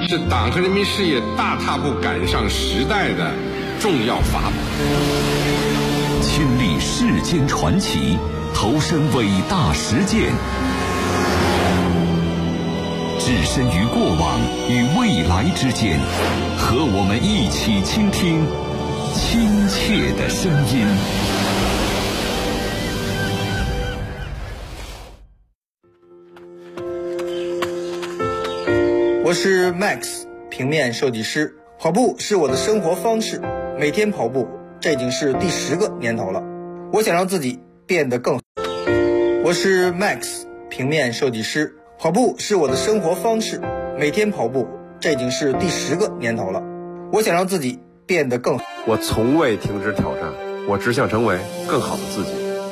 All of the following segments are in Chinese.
是党和人民事业大踏步赶上时代的重要法宝。 亲历世间传奇，投身伟大实践，置身于过往与未来之间，和我们一起倾听亲切的声音。 我是 Max， 平面设计师。跑步是我的生活方式，每天跑步，这已经是第10个年头了。我想让自己变得更好。我是 Max， 平面设计师。跑步是我的生活方式，每天跑步，这已经是第10个年头了。我想让自己变得更好。 我从未停止挑战，我只想成为更好的自己。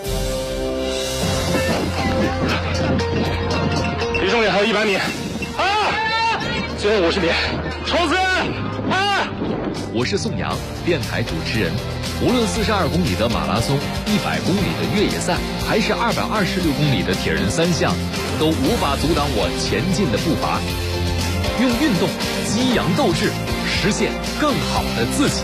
离终点还有100米。最后50米，冲刺！ 我是宋阳，电台主持人。无论42公里的马拉松、100公里的越野赛，还是226公里的铁人3项，都无法阻挡我前进的步伐。用运动激扬斗志，实现更好的自己。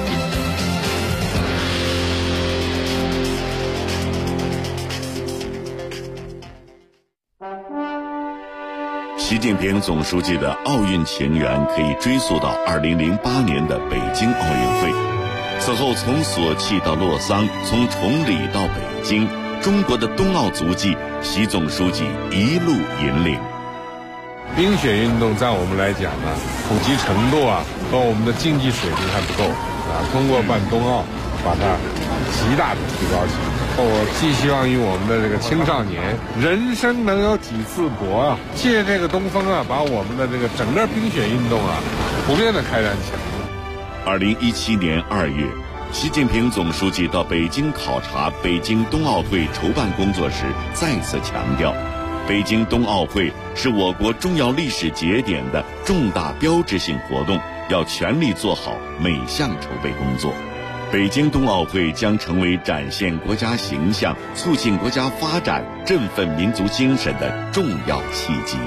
习近平总书记的奥运前缘可以追溯到2008年的北京奥运会。此后从索契到洛桑，从崇礼到北京，中国的冬奥足迹，习总书记一路引领。 冰雪运动在我们来讲呢，普及程度和我们的竞技水平还不够通过办冬奥，把它极大的提高起来。我寄希望于我们的这个青少年，人生能有几次搏借这个东风把我们的这个整个冰雪运动普遍的开展起来。 2017年2月，习近平总书记到北京考察北京冬奥会筹办工作时，再次强调，北京冬奥会是我国重要历史节点的重大标志性活动，要全力做好每项筹备工作。北京冬奥会将成为展现国家形象、促进国家发展、振奋民族精神的重要契机。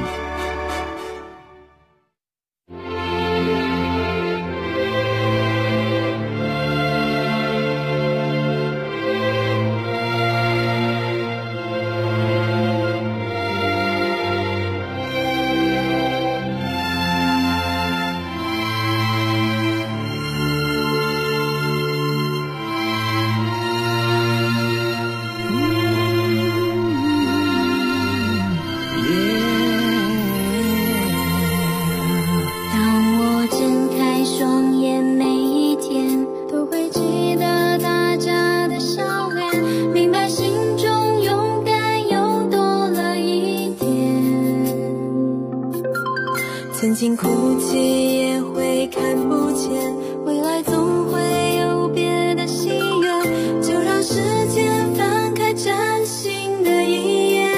曾经哭泣也会看不见，未来总会有别的心愿，就让时间翻开崭新的一页。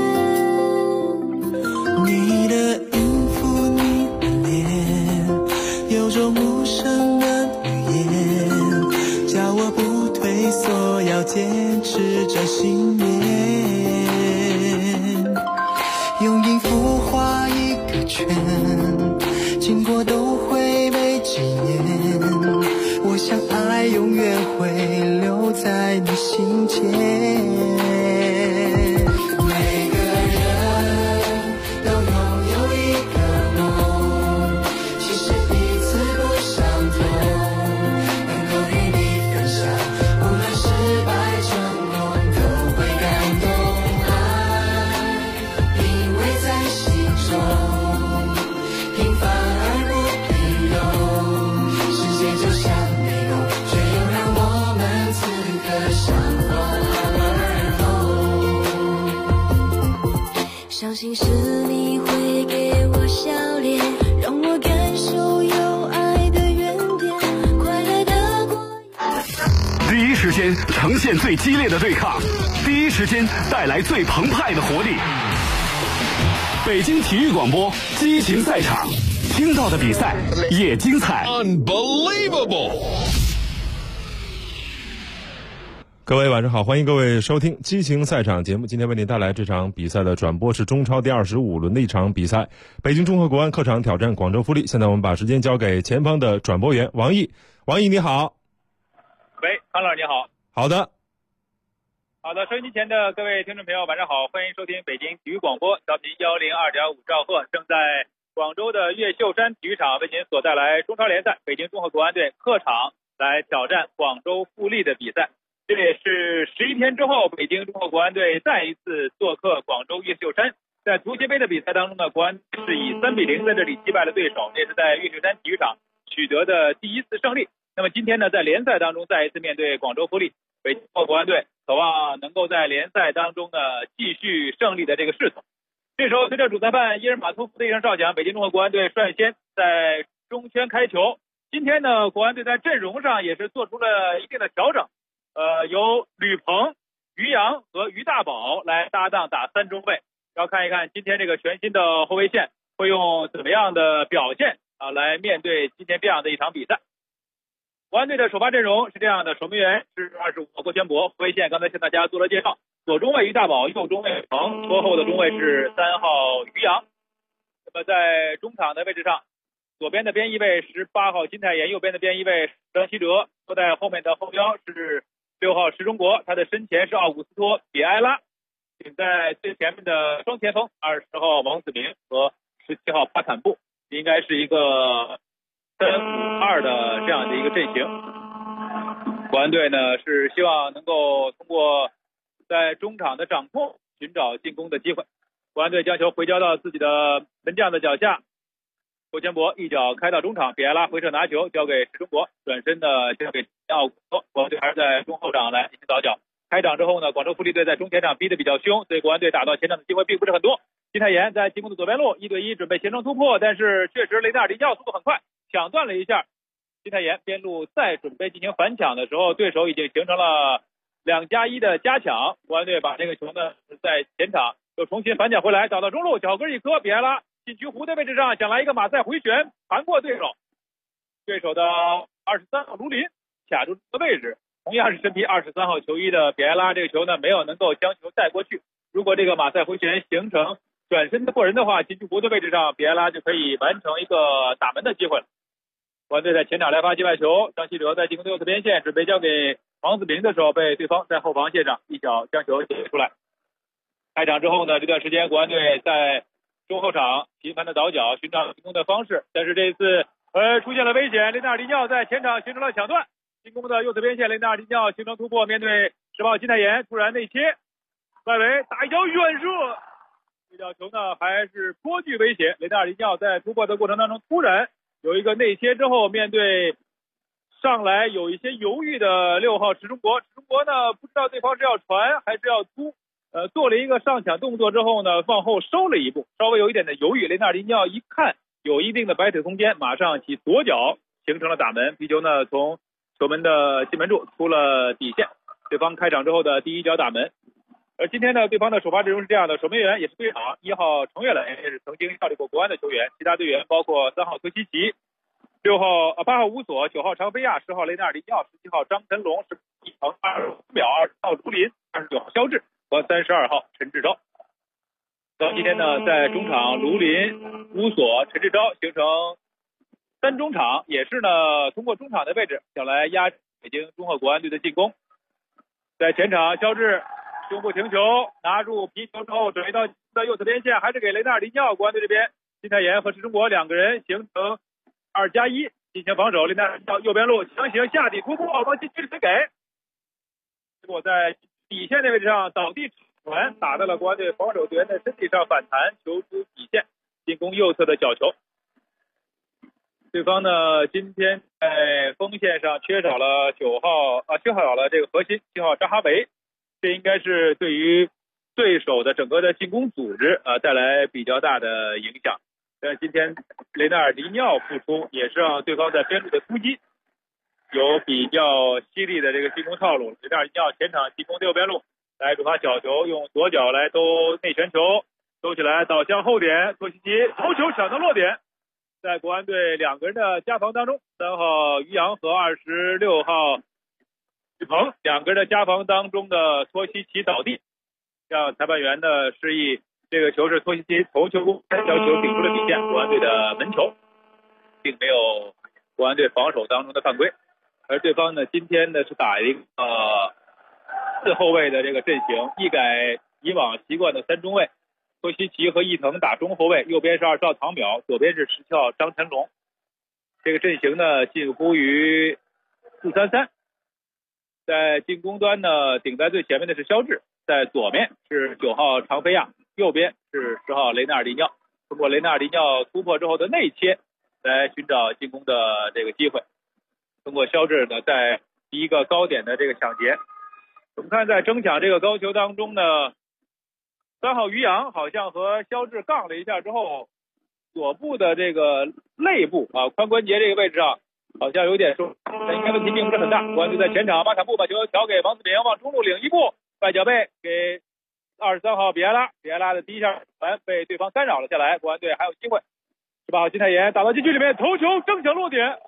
你的音符，你的脸，有种无声的语言，叫我不退缩，要坚持着信念。用音符画一个圈，经过都会被纪念，我想爱永远会留在你心间。每个人都拥有一个梦，其实彼此不相同，能够与你分享，无论失败成功都会感动。爱因为在心中平凡而不平庸，世界就像迷宫，却又让我们此刻相逢而后。 相信是你会给我笑脸，让我感受有爱的原点，快乐的过。 第一时间呈现最激烈的对抗，第一时间带来最澎湃的活力。北京体育广播激情赛场，听到的比赛也精彩。 Unbelievable！ 各位晚上好，欢迎各位收听激情赛场节目。今天为您带来这场比赛的转播是中超第25轮的一场比赛，北京中赫国安客场挑战广州富力。现在我们把时间交给前方的转播员王毅。王毅你好。 喂，康老师你好。 好的。 好的，收音机前的各位听众朋友晚上好，欢迎收听北京体育广播，调频102.5兆赫，正在广州的越秀山体育场为您所带来中超联赛北京中赫国安队客场来挑战广州富力的比赛。这也是11天之后，北京中赫国安队再一次做客广州越秀山。在足协杯的比赛当中呢，国安是以3-0在这里击败了对手，这是在越秀山体育场取得的第一次胜利。那么今天呢，在联赛当中再一次面对广州富力，北京中赫国安队渴望能够在联赛当中呢继续胜利的这个势头。这时候随着主裁判伊尔马托夫的一声哨响，北京中赫国安队率先在中圈开球。今天呢，国安队在阵容上也是做出了一定的调整。由吕鹏、于洋和于大宝来搭档打3中卫，要看一看今天这个全新的后卫线会用怎么样的表现来面对今天这样的一场比赛。国安队的首发阵容是这样的：守门员是25号郭全博，后卫线刚才向大家做了介绍，左中卫于大宝，右中卫吕鹏，拖后的中卫是3号于洋。那么在中场的位置上，左边的边翼位18号金泰妍，右边的边翼位张稀哲，坐在后面的后腰是6号石中国，他的身前是奥古斯托·比埃拉，顶在最前面的双前锋20号王子明和17号巴坎布，应该是一个3-5-2的这样的一个阵型。国安队呢是希望能够通过在中场的掌控寻找进攻的机会。国安队将球回交到自己的门将的脚下，郭全博一脚开到中场，比埃拉回撤拿球交给石中国，转身的交给奥古斯托。国安队还是在中后场来进行倒脚。开场之后呢，广州富力队在中前场逼得比较凶，所以国安队打到前场的机会并不是很多。金泰妍在进攻的左边路1对1准备形成突破，但是确实雷纳尔迪尼奥速度很快，抢断了一下。金泰妍边路再准备进行反抢的时候，对手已经形成了2+1的加强。国安队把这个球呢在前场又重新反抢回来，打到中路，脚跟一磕，比埃拉禁区弧的位置上想来一个马赛回旋，盘过对手。对手的23号卢林卡住这个位置，同样是身披23号球衣的比埃拉，这个球呢没有能够将球带过去。如果这个马赛回旋形成转身的过人的话，禁区弧的位置上比埃拉就可以完成一个打门的机会了。国安队在前场来发界外球，张稀哲在进攻的右侧边线准备交给王子明的时候，被对方在后防线上一脚将球解出来。开场之后呢，这段时间国安队在中后场频繁的倒脚寻找进攻的方式，但是这一次出现了危险，雷纳尔迪尼奥在前场形成了抢断，进攻的右侧边线雷纳尔迪尼奥形成突破，面对10号金泰妍突然内切，外围打一脚远射，这脚球呢还是颇具威胁。雷纳尔迪尼奥在突破的过程当中突然有一个内切之后，面对上来有一些犹豫的6号石中国，石中国呢不知道对方是要传还是要突，做了一个上抢动作之后呢，往后收了一步，稍微有一点的犹豫。雷纳尔迪尼奥一看有一定的摆腿空间，马上起左脚形成了打门，皮球呢从球门的进门处出了底线，对方开场之后的第一脚打门。而今天呢，对方的首发阵容是这样的：守门员也是队长1号程月磊，也是曾经效力过国安的球员，其他队员包括3号崔西奇、8号乌索、9号常飞亚、10号雷纳尔迪尼奥、17号张晨龙、11号25秒、20号朱林、29号肖智和32号陈志钊。到今天呢，在中场卢林、乌索、陈志钊形成3中场，也是呢通过中场的位置想来压北京中赫国安队的进攻。在前场，肖智胸部停球，拿住皮球之后转移到右侧边线，还是给雷纳尔迪尼奥。国安队这边金泰妍和石中国2个人形成2+1进行防守，雷纳尔迪尼奥右边路强行下底突破，往禁区里面给，结果在底线的位置上倒地传，打到了国安队防守队员的身体上反弹，球出底线，进攻右侧的角球。对方呢今天在锋线上缺少了这个核心7号扎哈维，这应该是对于对手的整个的进攻组织带来比较大的影响。今天雷纳尔迪尼奥复出，也是让对方在边路的突击有比较犀利的这个进攻套路。雷纳尔迪尼奥前场进攻右边路来主发角球，用左脚来兜内旋球，兜起来倒向后点，托西奇头球抢到落点。在国安队2个人的夹防当中，3号于洋和26号吕鹏两个人的夹防当中的托西奇倒地，向裁判员呢示意这个球是托西奇头球攻，将球顶出了底线，国安队的门球，并没有国安队防守当中的犯规。而对方呢今天呢是打一个四后卫的这个阵型，一改以往习惯的三中卫，托西奇和伊藤打中后卫，右边是20号唐淼，左边是10号张晨龙。这个阵型呢近乎于4-3-3，在进攻端呢顶在最前面的是肖智，在左面是9号常菲亚，右边是10号雷纳尔迪尼奥。通过雷纳尔迪尼奥突破之后的内切来寻找进攻的这个机会，通过肖智呢在第一个高点的这个抢劫。我们看在争抢这个高球当中呢，3号于洋好像和肖智杠了一下之后，左部的这个肋部啊髋关节这个位置上好像有点受，但应该问题并不是很大。国安队在前场，巴坎布把球调给王子明，往中路领一步，外脚背给23号比埃拉，比埃拉的第一下传被对方干扰了下来，国安队还有机会。18号金泰妍打到禁区里面，头球正想落点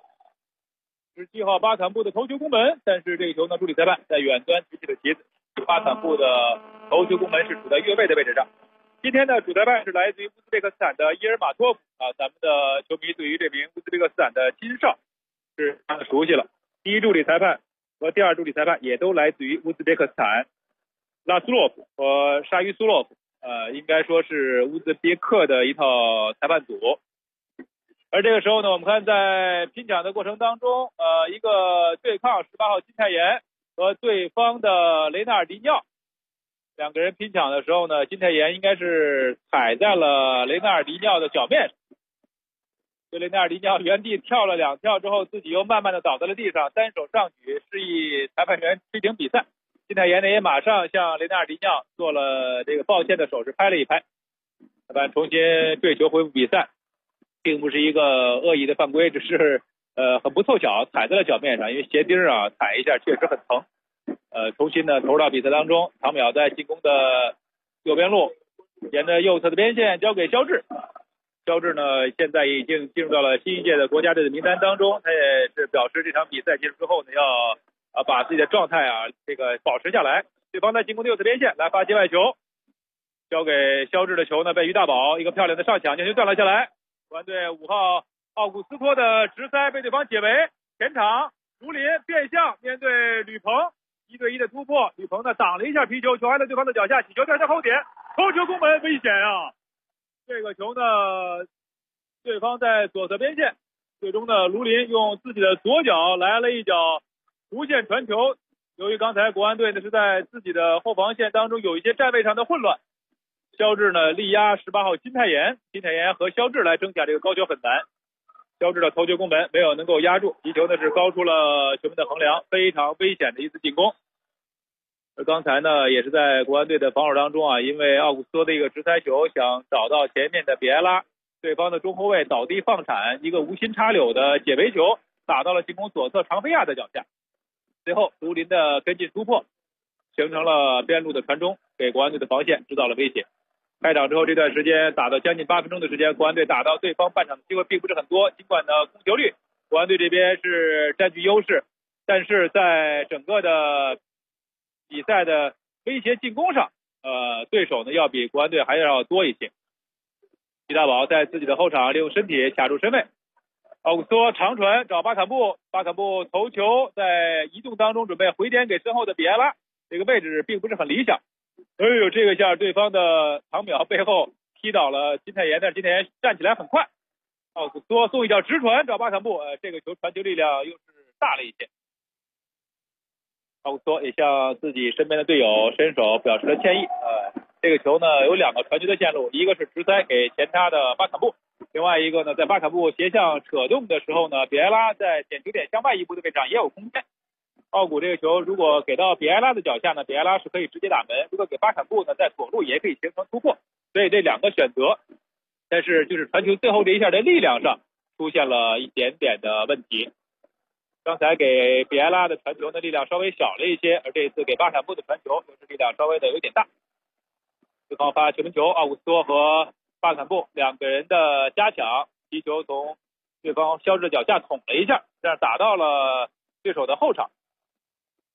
，17号巴坎布的头球攻门，但是这个球呢，助理裁判在远端举起了旗子，巴坎布的头球攻门是处在越位的位置上。今天的主裁判是来自于乌兹别克斯坦的伊尔马托夫啊，咱们的球迷对于这名乌兹别克斯坦的金哨是非常的熟悉了。第一助理裁判和第二助理裁判也都来自于乌兹别克斯坦，拉苏洛夫和沙于苏洛夫，应该说是乌兹别克的一套裁判组。而这个时候呢，我们看在拼抢的过程当中，一个对抗18号金泰妍和对方的雷纳尔迪尼奥，两个人拼抢的时候呢，金泰妍应该是踩在了雷纳尔迪尼奥的脚面上，对雷纳尔迪尼奥原地跳了2跳之后，自己又慢慢的倒在了地上，单手上举示意裁判员吹停比赛。金泰妍呢也马上向雷纳尔迪尼奥做了这个抱歉的手势，拍了一拍，裁判重新对球恢复比赛。并不是一个恶意的犯规，只是很不凑巧踩在了脚面上，因为鞋钉啊踩一下确实很疼。重新呢投入到比赛当中，唐淼在进攻的右边路，沿着右侧的边线交给肖智。肖智呢现在已经进入到了新一届的国家队的名单当中，他也是表示这场比赛结束之后呢要把自己的状态这个保持下来。对方在进攻的右侧边线来发接外球，交给肖智的球呢被于大宝一个漂亮的上抢将球断了下来。国安队5号奥古斯托的直塞被对方解围，前场卢林变向面对吕鹏，1对1的突破，吕鹏呢挡了一下皮球，球还在对方的脚下，起球掉向后点，头球攻门，危险啊！这个球呢对方在左侧边线，最终呢卢林用自己的左脚来了一脚弧线传球，由于刚才国安队呢是在自己的后防线当中有一些站位上的混乱，肖智呢力压18号金泰妍，金泰妍和肖智来争抢这个高球很难，肖智的头球攻门没有能够压住，击球呢是高出了球门的横梁，非常危险的一次进攻。而刚才呢也是在国安队的防守当中因为奥古斯托的一个直塞球想找到前面的比埃拉，对方的中后卫倒地放铲，一个无心插柳的解围球打到了进攻左侧常菲亚的脚下，最后卢林的跟进突破形成了边路的传中，给国安队的防线制造了威胁。开场之后这段时间打到将近8分钟的时间，国安队打到对方半场的机会并不是很多，尽管呢攻球率国安队这边是占据优势，但是在整个的比赛的威胁进攻上对手呢要比国安队还要多一些。于大宝在自己的后场利用身体卡住身位，奥古斯托长传找巴坎布，巴坎布头球在移动当中准备回点给身后的比埃拉，这个位置并不是很理想。这个下对方的唐淼背后踢倒了金泰妍，但是金泰妍站起来很快，奥古斯托送一脚直传找巴坎布，这个球传球力量又是大了一些。奥古斯托也向自己身边的队友伸手表示了歉意。这个球呢有2个传球的线路，一个是直塞给前插的巴坎布，另外一个呢在巴坎布斜向扯动的时候呢，比埃拉在点球点向外一步的位置上也有空间。奥古这个球如果给到比埃拉的脚下呢，比埃拉是可以直接打门，如果给巴坎布呢在左路也可以形成突破，所以这2个选择，但是就是传球最后这一下的力量上出现了一点点的问题。刚才给比埃拉的传球的力量稍微小了一些，而这一次给巴坎布的传球就是力量稍微的有点大。对方发球门球，奥古斯托和巴坎布2个人的加强，击球从对方肖智脚下捅了一下，这样打到了对手的后场。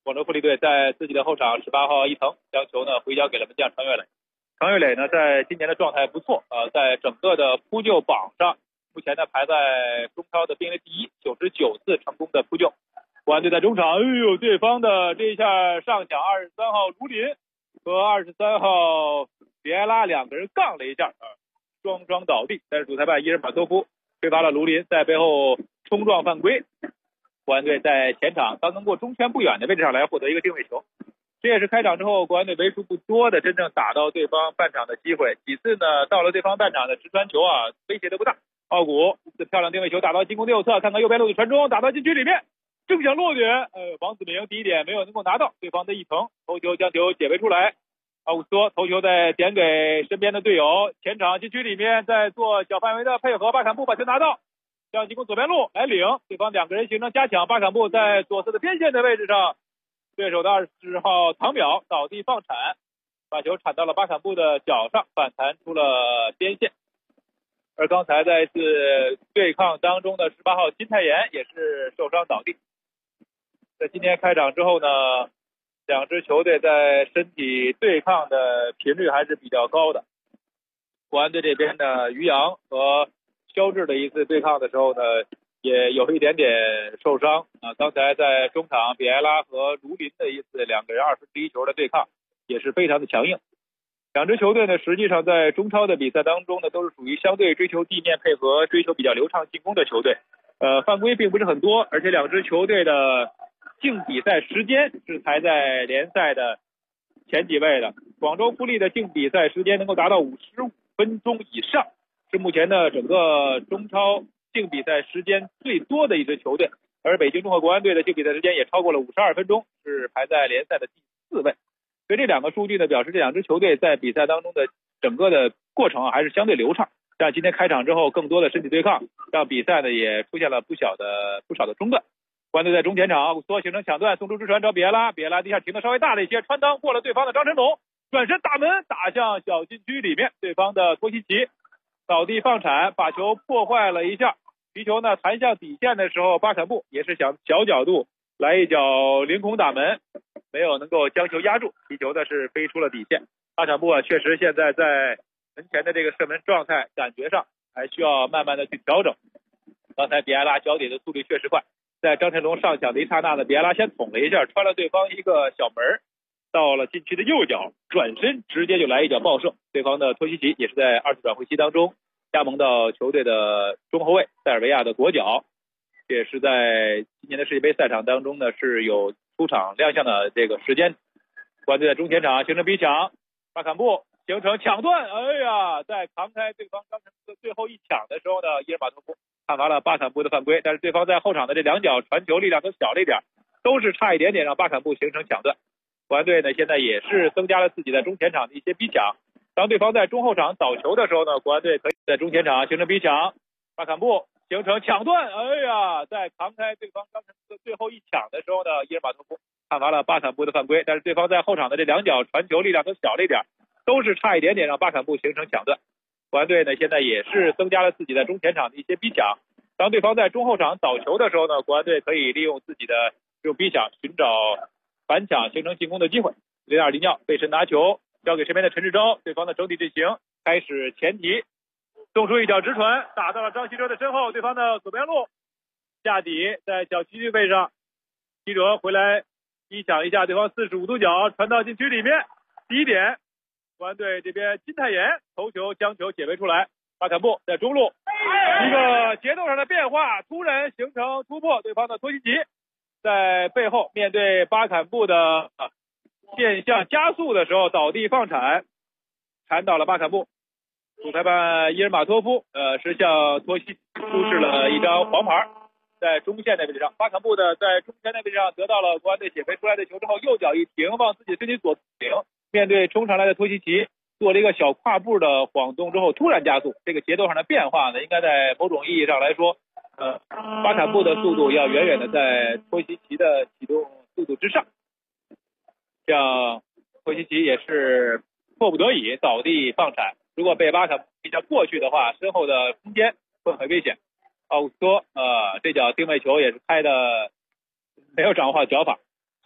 广州富力队在自己的后场18号一腾将球呢回交给了门将常岳磊。常岳磊呢在今年的状态不错，在整个的扑救榜上目前呢排在中超的并列第一，99次成功的扑救。国安队在中场，对方的这一下上抢23号卢林和23号比埃拉两个人杠了一下，双双倒地，但是主裁判伊尔马托夫吹罚了卢林在背后冲撞犯规。国安队在前场刚刚过中圈不远的位置上来获得一个定位球，这也是开场之后国安队为数不多的真正打到对方半场的机会。几次呢到了对方半场的直传球威胁都不大。奥古一次漂亮定位球打到进攻的右侧，看看右边路的传中打到禁区里面，正想落点，王子明第一点没有能够拿到，对方的一腾头球将球解围出来。奥古斯托头球再点给身边的队友，前场禁区里面在做小范围的配合，巴坎布把球拿到，向进攻左边路来领，对方两个人形成加强，巴坎布在左侧的边线的位置上，对手的20号唐淼倒地放铲，把球铲到了巴坎布的脚上，反弹出了边线。而刚才在一次对抗当中的18号金泰妍也是受伤倒地。在今天开场之后呢，两支球队在身体对抗的频率还是比较高的。国安队这边的于洋和肖智的一次对抗的时候呢，也有一点点受伤刚才在中场比埃拉和卢林的一次两个人2-1球的对抗也是非常的强硬。两支球队呢，实际上在中超的比赛当中呢，都是属于相对追求地面配合、追求比较流畅进攻的球队。犯规并不是很多，而且两支球队的净比赛时间是排在联赛的前几位的。广州富力的净比赛时间能够达到55分钟以上，是目前的整个中超净比赛时间最多的一支球队。而北京中赫国安队的净比赛时间也超过了52分钟，是排在联赛的第4位。所以这两个数据呢，表示这两支球队在比赛当中的整个的过程还是相对流畅。像今天开场之后，更多的身体对抗，让比赛呢也出现了不少的中断。国安队在中前场，奥古斯托形成抢断，送出直传找比埃拉，比埃拉地下停的稍微大了一些，穿裆过了对方的张晨龙，转身打门打向小禁区里面，对方的托西奇倒地放铲，把球破坏了一下。皮球呢弹向底线的时候，巴坎布也是想小角度来一脚凌空打门，没有能够将球压住，皮球呢是飞出了底线。巴坎布确实现在在门前的这个射门状态感觉上还需要慢慢的去调整。刚才比埃拉脚底的速度确实快，在张晨龙上抢的一刹那呢，比埃拉先捅了一下，穿了对方一个小门，到了禁区的右脚，转身直接就来一脚爆射。对方的托西奇也是在2次转会期当中加盟到球队的中后卫塞尔维亚的国脚，也是在今年的世界杯赛场当中呢是有出场亮相的这个时间。国安队在中前场形成逼抢，巴坎布形成抢断，在扛开对方张晨龙的最后一抢的时候呢，伊尔马托夫判罚了巴坎布的犯规，但是对方在后场的这两脚传球力量都小了一点，都是差一点点让巴坎布形成抢断。国安队呢现在也是增加了自己在中前场的一些逼抢，当对方在中后场倒球的时候呢，国安队可以在中前场形成逼抢，巴坎布形成抢断，在扛开对方张晨龙的最后一抢的时候呢，伊尔马托夫判罚了巴坎布的犯规，但是对方在后场的这两脚传球力量都小了一点，都是差一点点让巴坎布形成抢断。国安队呢现在也是增加了自己在中前场的一些逼抢，当对方在中后场倒球的时候呢，国安队可以利用自己的这种逼抢寻找反抢形成进攻的机会。雷纳尔迪尼奥背身拿球交给身边的陈志钊，对方的整体阵型开始前提，送出一脚直传打到了张稀哲的身后，对方的左边路下底在小区域位上，稀哲回来一抢一下对方45度角传到禁区里面，第一点国安队这边金泰妍头球将球解围出来，巴坎布在中路一个节奏上的变化，突然形成突破，对方的托西奇在背后面对巴坎布的变向加速的时候倒地放铲，铲倒了巴坎布。主裁判伊尔马托夫是向托西奇出示了一张黄牌，在中线的位置上，巴坎布的在中线的位置上得到了国安队解围出来的球之后，右脚一停，往自己身体左顶，面对冲上来的托西奇做了一个小跨步的晃动之后突然加速，这个节奏上的变化呢，应该在某种意义上来说巴坎布的速度要远远的在托西奇的启动速度之上，像托西奇也是迫不得已倒地放铲，如果被巴坎布一下过去的话，身后的空间会很危险。奥古斯托这脚定位球也是开的没有掌握好脚法，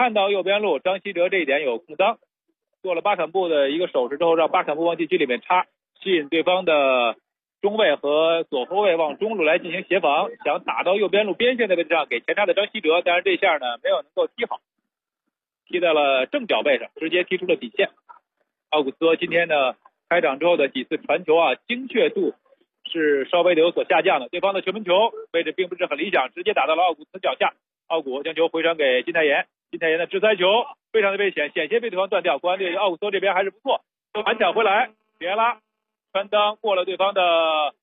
看到右边路张稀哲这一点有空当，做了巴坎布的一个手势之后，让巴坎布往禁区里面插，吸引对方的中卫和左后卫往中路来进行协防，想打到右边路边线的位置上给前插的张稀哲，但是这下呢没有能够踢好，踢在了正脚背上，直接踢出了底线。奥古斯托今天呢开场之后的几次传球啊，精确度是稍微的有所下降的，对方的球门球位置并不是很理想，直接打到了奥古斯脚下，奥古将球回传给金泰妍，金泰妍的直塞球非常的危险，险些被对方断掉，国安队奥古斯托这边还是不错，反抢回来，比埃拉穿裆过了对方的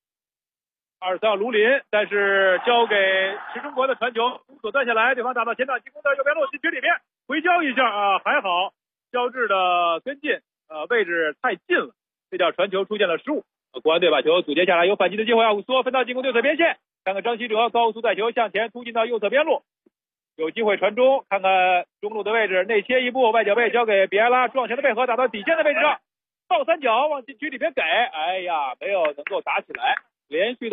23号卢林，但是交给石中国的传球所断下来，对方打到前场进攻的右边路禁区里面，回交一下啊，还好肖智的跟进位置太近了，这叫传球出现了失误。国安队把球阻截下来，有反击的机会，奥古斯托分到进攻右侧边线，看看张稀哲高速带球向前突进到右侧边路，有机会传中，看看中路的位置内切一步，外脚背交给比埃拉，撞前的背合打到底线的位置上，倒三角往禁区里面给，哎呀没有能够打起来，连续的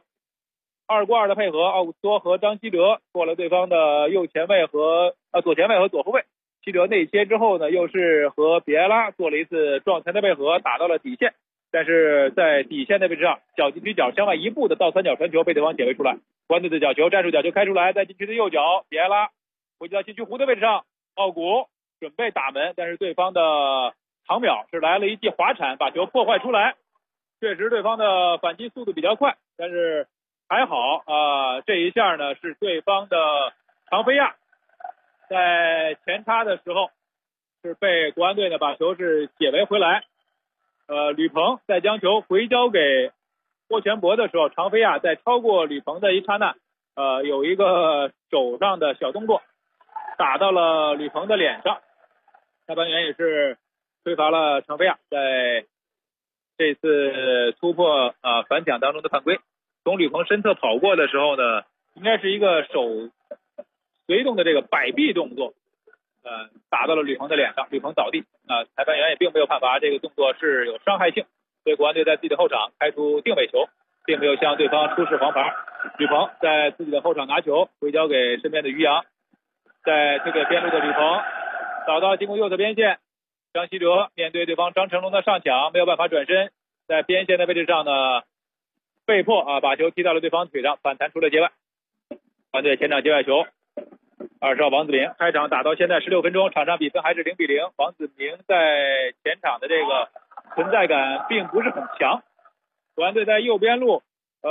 2过2的配合，奥古斯托和张稀哲过了对方的右前卫和左前卫和左后卫，稀哲内切之后呢，又是和比埃拉做了一次撞前的配合，打到了底线，但是在底线的位置上，小禁区角向外一步的倒三角传球被对方解围出来，国安队的角球战术角球开出来，在禁区的右脚，比埃拉回击到禁区弧的位置上，奥古准备打门，但是对方的唐淼是来了一记滑铲把球破坏出来，确实对方的反击速度比较快，但是还好这一下呢是对方的常菲亚在前插的时候是被国安队呢把球是解围回来，吕鹏在将球回交给郭全博的时候，常菲亚在超过吕鹏的一刹那有一个手上的小动作打到了吕鹏的脸上，裁判员也是吹罚了常菲亚在这次突破反抢当中的犯规，从吕鹏身侧跑过的时候呢，应该是一个手随动的这个摆臂动作打到了吕鹏的脸上，吕鹏倒地裁判员也并没有判罚这个动作是有伤害性，所以国安队在自己的后场开出定位球，并没有向对方出示黄牌。吕鹏在自己的后场拿球回交给身边的于洋，在这个边路的吕鹏倒到进攻右侧边线，张稀哲面对对方张成龙的上抢没有办法转身，在边线的位置上呢被迫把球踢到了对方腿上，反弹出了界外。国安队前场界外球，20号王子明开场打到现在16分钟，场上比分还是0-0，王子明在前场的这个存在感并不是很强。国安队在右边路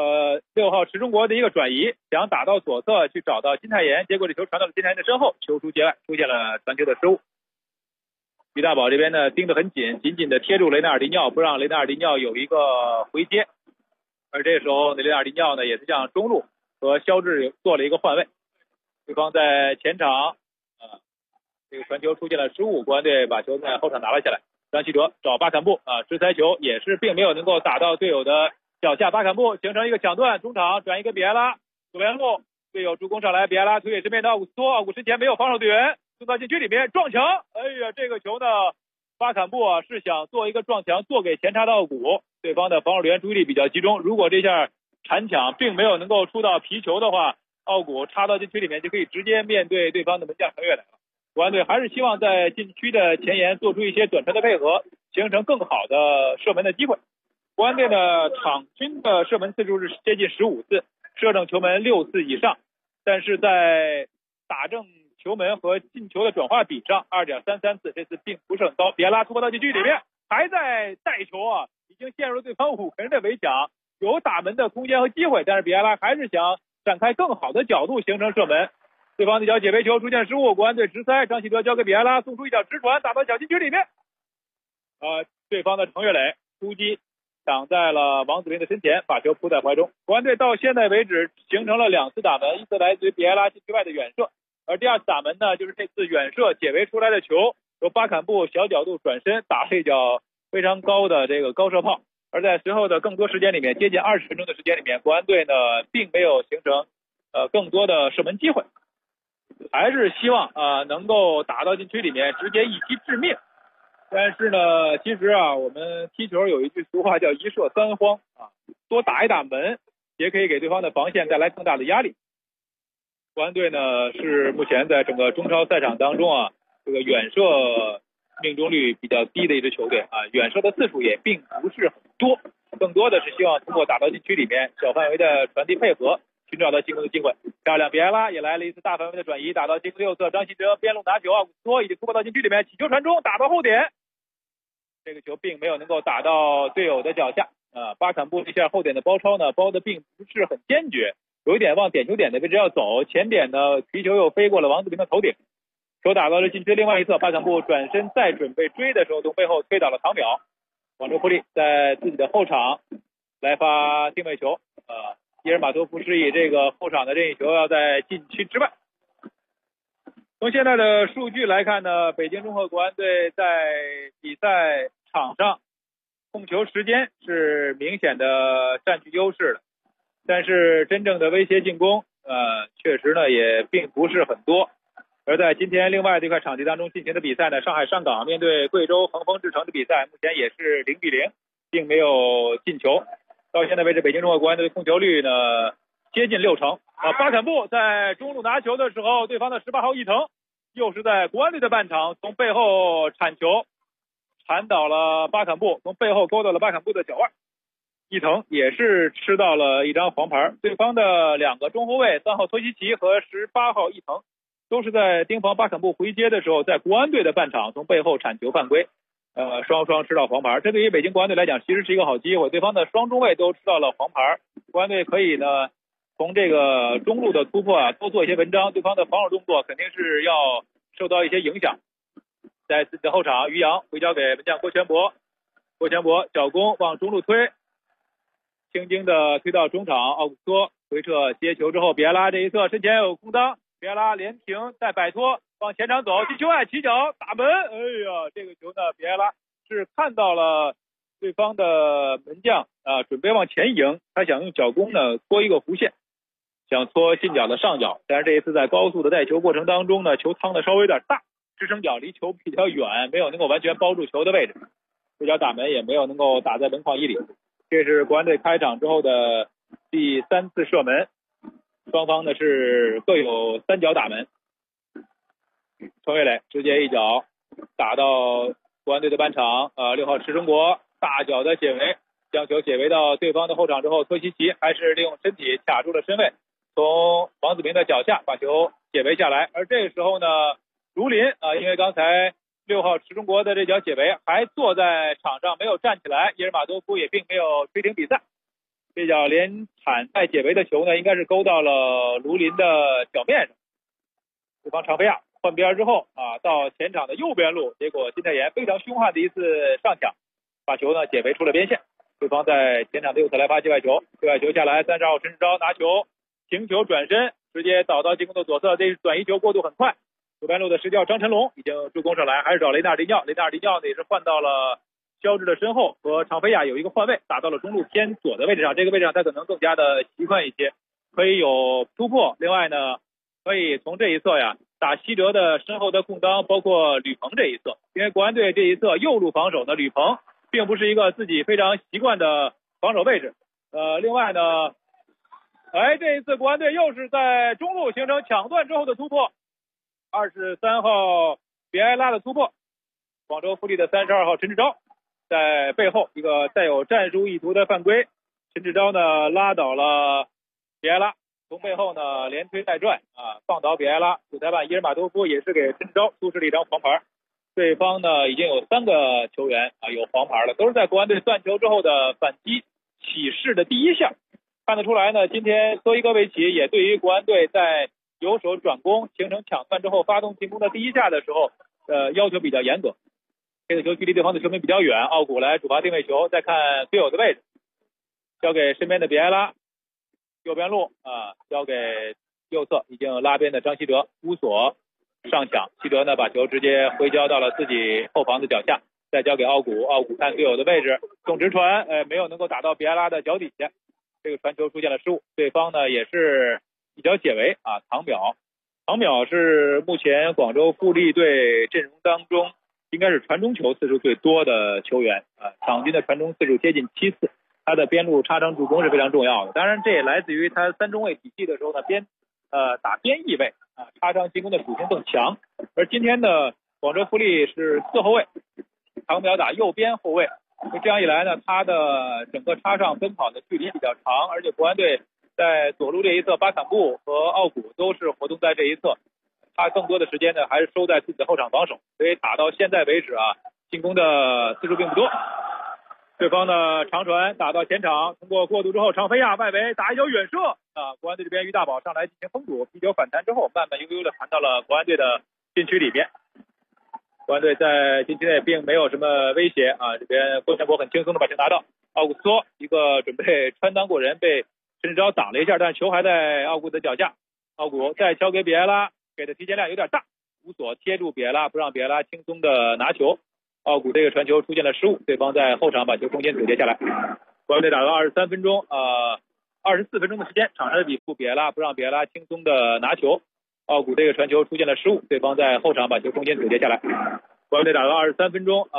6号池中国的一个转移，想打到左侧去找到金泰妍，结果这球传到了金泰妍的身后，球出界外，出现了传球的失误。于大宝这边呢盯得很紧，紧紧的贴住雷纳尔迪尼奥，不让雷纳尔迪尼奥有一个回接，而这时候雷纳尔迪尼奥呢也是向中路和肖智做了一个换位，对方在前场这个传球出现了失误，国安队把球在后场拿了下来。张稀哲找巴坎布直塞球也是并没有能够打到队友的脚下，巴坎布形成一个抢断，中场转移给比埃拉，左边路队友助攻上来，比埃拉推给身边的奥古斯托，奥古身前没有防守队员，送到禁区里面撞墙，哎呀这个球呢巴坎布是想做一个撞墙做给前插的奥古，对方的防守队员注意力比较集中，如果这下铲抢并没有能够出到皮球的话，奥古插到禁区里面就可以直接面对对方的门将程越来了。国安队还是希望在禁区的前沿做出一些短传的配合，形成更好的射门的机会。国安队的场均的射门次数是接近15次，射正球门6次以上，但是在打正球门和进球的转化比上 2.33 次，这次并不是很高。比埃拉突破到禁区里面还在带球已经陷入对方5个人的围墙，有打门的空间和机会，但是比埃拉还是想展开更好的角度形成射门，对方的一脚解围球出现失误，国安队直塞，张稀哲交给比埃拉，送出一脚直传打到小禁区里面，对方的程越磊突击挡在了王子明的身前，把球扑在怀中。国安队到现在为止形成了2次打门，一次来自于比埃拉禁区外的远射，而第2次打门呢就是这次远射解围出来的球由巴坎布小角度转身打了一脚非常高的这个高射炮，而在随后的更多时间里面，接近20分钟的时间里面，国安队呢并没有形成更多的射门机会，还是希望能够打到禁区里面直接一击致命。但是呢其实我们踢球有一句俗话叫一射三荒多打一打门也可以给对方的防线带来更大的压力。 国安队呢是目前在整个中超赛场当中啊，这个远射命中率比较低的一支球队啊，远射的次数也并不是很多，更多的是希望通过打到禁区里面小范围的传递配合，寻找到进攻的机会。漂亮，比埃拉也来了一次大范围的转移，打到进攻右侧，张稀哲边路拿球，奥古斯托已经突破到禁区里面，起球传中，打到后点，这个球并没有能够打到队友的脚下。巴坎布这下后点的包抄呢，包的并不是很坚决，有一点往点球点的位置要走，前点呢皮球又飞过了王子明的头顶，球打到了禁区另外一侧，巴坎布转身再准备追的时候，从背后推倒了唐淼。广州富力在自己的后场来发定位球，伊尔马多夫示意这个后场的任意球要在禁区之外。从现在的数据来看呢，北京中赫国安队在比赛场上控球时间是明显的占据优势的，但是真正的威胁进攻确实呢也并不是很多。而在今天另外这块场地当中进行的比赛呢，上海上港面对贵州恒丰智诚的比赛目前也是0-0，并没有进球。到现在为止，北京中赫国安队的控球率呢接近60%。巴坎布在中路拿球的时候，对方的18号伊藤又是在国安队的半场从背后铲球，铲倒了巴坎布，从背后勾到了巴坎布的脚腕，伊藤也是吃到了一张黄牌。对方的2个中后卫3号托西奇和18号伊藤都是在盯防巴坎布回接的时候，在国安队的半场从背后铲球犯规，双吃到黄牌。这对于北京国安队来讲其实是一个好机会，对方的双中卫都吃到了黄牌，国安队可以呢从这个中路的突破多做一些文章，对方的防守动作肯定是要受到一些影响。在自己的后场，于洋回交给门将郭全博，郭全博小攻往中路推，轻轻的推到中场，奥古斯托回撤接球之后，比埃拉这一侧身前有空当，比埃拉连停再摆脱往前场走，禁区外起脚打门，哎呀，这个球呢比埃拉是看到了对方的门将准备往前迎，他想用脚弓呢搓一个弧线，想搓近角的上角，但是这一次在高速的带球过程当中呢，球趟的稍微有点大，支撑角离球比较远，没有能够完全包住球的位置，这脚打门也没有能够打在门框以里。这是国安队开场之后的第3次射门，双方呢是各有3脚打门。陈伟磊直接一脚打到国安队的半场，6号池中国大脚的解围，将球解围到对方的后场之后，托西奇还是利用身体卡住了身位，从王子明的脚下把球解围下来。而这个时候呢，卢林因为刚才6号池中国的这脚解围还坐在场上没有站起来，伊尔马多夫也并没有吹停比赛。这脚连铲带解围的球呢，应该是勾到了卢林的脚面上。对方常菲亚换边之后到前场的右边路，结果金泰妍非常凶悍的一次上抢，把球呢解围出了边线。对方在前场的右侧来发界外球，界外球下来，32号陈世钊拿球停球转身，直接倒到进攻的左侧，这转移球过渡很快。右边路的10号张晨龙已经助攻上来，还是找雷纳尔迪尿，雷纳尔迪尿呢也是换到了肖智的身后，和常菲亚有一个换位，打到了中路偏左的位置上，这个位置上他可能更加的习惯一些，可以有突破。另外呢，可以从这一侧打西哲的身后的空当，包括吕鹏这一侧，因为国安队这一侧右路防守呢，吕鹏并不是一个自己非常习惯的防守位置。另外呢，这一次国安队又是在中路形成抢断之后的突破，23号别埃拉的突破，广州富力的32号陈志钊在背后一个带有战术意图的犯规，陈志钊呢拉倒了别埃拉，从背后呢连推带拽放倒别埃拉，主裁判伊尔马多夫也是给陈志钊出示了一张黄牌。对方呢已经有3个球员有黄牌了，都是在国安队断球之后的反击起势的第一下。看得出来呢，今天多伊戈维奇也对于国安队在由守转攻形成抢断之后发动进攻的第一下的时候要求比较严格。这个球距离对方的球门比较远，奥古来主罚定位球，再看队友的位置，交给身边的比埃拉，右边路交给右侧已经拉边的张稀哲，乌索上抢，稀哲呢把球直接回交到了自己后防的脚下，再交给奥古，奥古看队友的位置送直传，没有能够打到比埃拉的脚底下，这个传球出现了失误，对方呢也是一脚解围唐淼是目前广州富力队阵容当中应该是传中球次数最多的球员场均的传中次数接近7次，他的边路插上助攻是非常重要的，当然这也来自于他3中卫体系的时候呢，边打边翼位啊，插上进攻的属性更强。而今天的广州富力是4后卫，唐淼打右边后卫，这样一来呢，他的整个插上奔跑的距离比较长，而且国安队在左路这一侧，巴坎布和奥古都是活动在这一侧，他更多的时间呢还是收在自己的后场防守，所以打到现在为止啊，进攻的次数并不多。对方的长传打到前场，通过过渡之后，长飞亚外围打一脚远射啊！国安队这边于大宝上来进行封堵，皮球反弹之后，慢慢悠悠的传到了国安队的禁区里边。国安队在禁区内并没有什么威胁啊，这边郭全博很轻松的把球拿到，奥古斯托一个准备穿裆过人，被陈志钊挡了一下，但是球还在奥古的脚下。奥古再交给比埃拉，给的提前量有点大，无所贴住比埃拉，不让比埃拉轻松的拿球。奥古这个传球出现了失误，对方在后场把球中间阻截下来。国安队打了23分钟，24分钟的时间，场上的比分比埃拉不让比埃拉轻松的拿球。奥古这个传球出现了失误，对方在后场把球中间阻截下来。国安队打了23分钟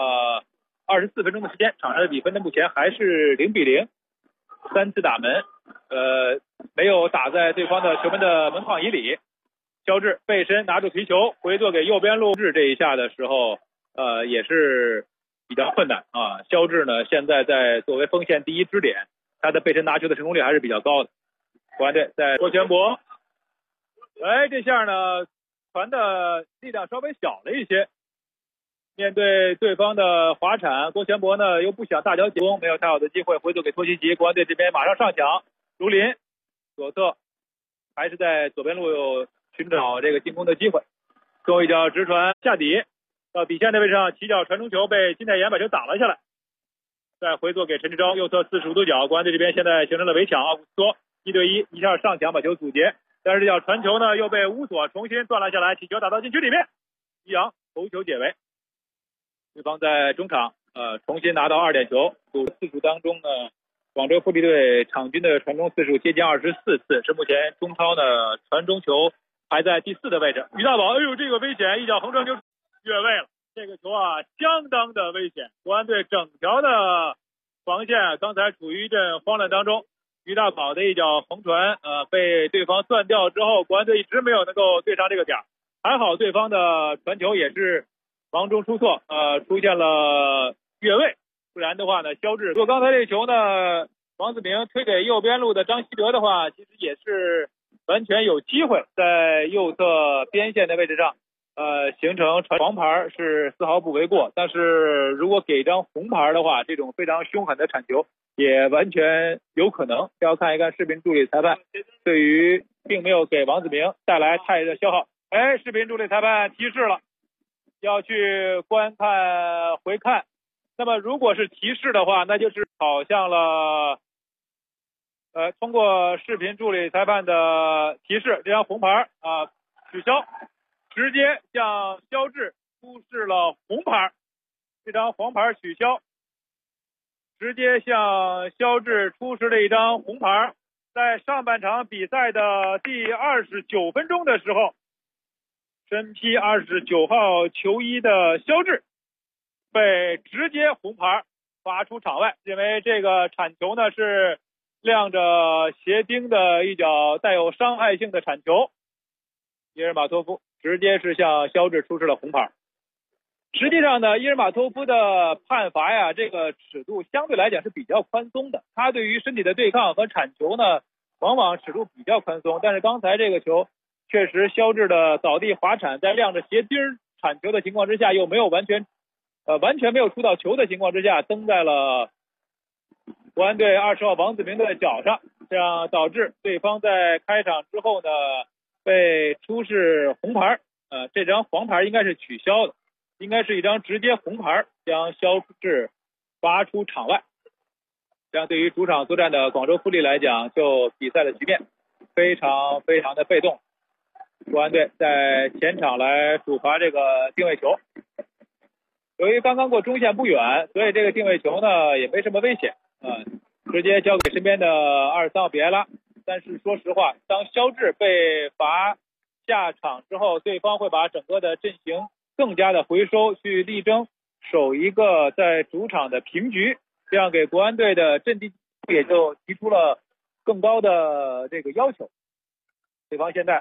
，24分钟的时间，场上的比分呢目前还是0-0，三次打门，没有打在对方的球门的门框以里。肖智背身拿住皮球，回做给右边路智，这一下的时候。也是比较困难啊。肖智呢，现在在作为锋线第一支点，他的背身拿球的成功率还是比较高的。国安队在郭全博，这下呢传的力量稍微小了一些。面对对方的滑铲，郭全博呢又不想大脚进攻，没有太好的机会，回走给托西奇。国安队这边马上上抢，卢林左侧还是在左边路寻找这个进攻的机会，最后一脚直传下底。到底线的位置上，起脚传中球被金泰妍把球挡了下来，再回做给陈志钊，右侧45度角，国安队这边现在形成了围抢，奥古斯托1对1，一下上抢把球阻截，但是这脚传球呢又被乌索重新断了下来，起球打到禁区里面，一阳头球解围。对方在中场重新拿到2点球，次数当中呢，广州富力队场均的传中次数接近24次，是目前中超呢传中球排在第4的位置。于大宝，这个危险，一脚横传就越位了，这个球啊相当的危险，国安队整条的防线刚才处于一阵慌乱当中。于大宝的一脚横传被对方断掉之后，国安队一直没有能够对上这个点，还好对方的传球也是防中出错，出现了越位，不然的话呢，肖智如果刚才这球呢王子明推给右边路的张稀哲的话，其实也是完全有机会在右侧边线的位置上形成传黄牌，是丝毫不为过。但是如果给一张红牌的话，这种非常凶狠的铲球也完全有可能。要看一看视频助理裁判对于并没有给王子明带来太大的消耗。视频助理裁判提示了，要去观看回看。那么如果是提示的话，那就是跑向了通过视频助理裁判的提示，这张红牌取消。直接向肖智出示了红牌，这张黄牌取消，直接向肖智出示了一张红牌。在上半场比赛的第29分钟的时候，身披29号球衣的肖智被直接红牌罚出场外，认为这个铲球呢是亮着鞋钉的一脚带有伤害性的铲球。伊尔马托夫直接是向肖智出示了红牌。实际上呢，伊尔马托夫的判罚呀，这个尺度相对来讲是比较宽松的。他对于身体的对抗和铲球呢，往往尺度比较宽松。但是刚才这个球，确实肖智的倒地滑铲，在亮着鞋钉铲球的情况之下，又没有完全没有触到球的情况之下，蹬在了国安队20号王子明的脚上，这样导致对方在开场之后呢被出示红牌，这张黄牌应该是取消的，应该是一张直接红牌，将肖智罚出场外。这样对于主场作战的广州富力来讲，就比赛的局面非常非常的被动。国安队在前场来主罚这个定位球，由于刚刚过中线不远，所以这个定位球呢也没什么危险，直接交给身边的23号比埃拉。但是说实话，当肖智被罚下场之后，对方会把整个的阵型更加的回收，去力争守一个在主场的平局，这样给国安队的阵地也就提出了更高的这个要求。对方现在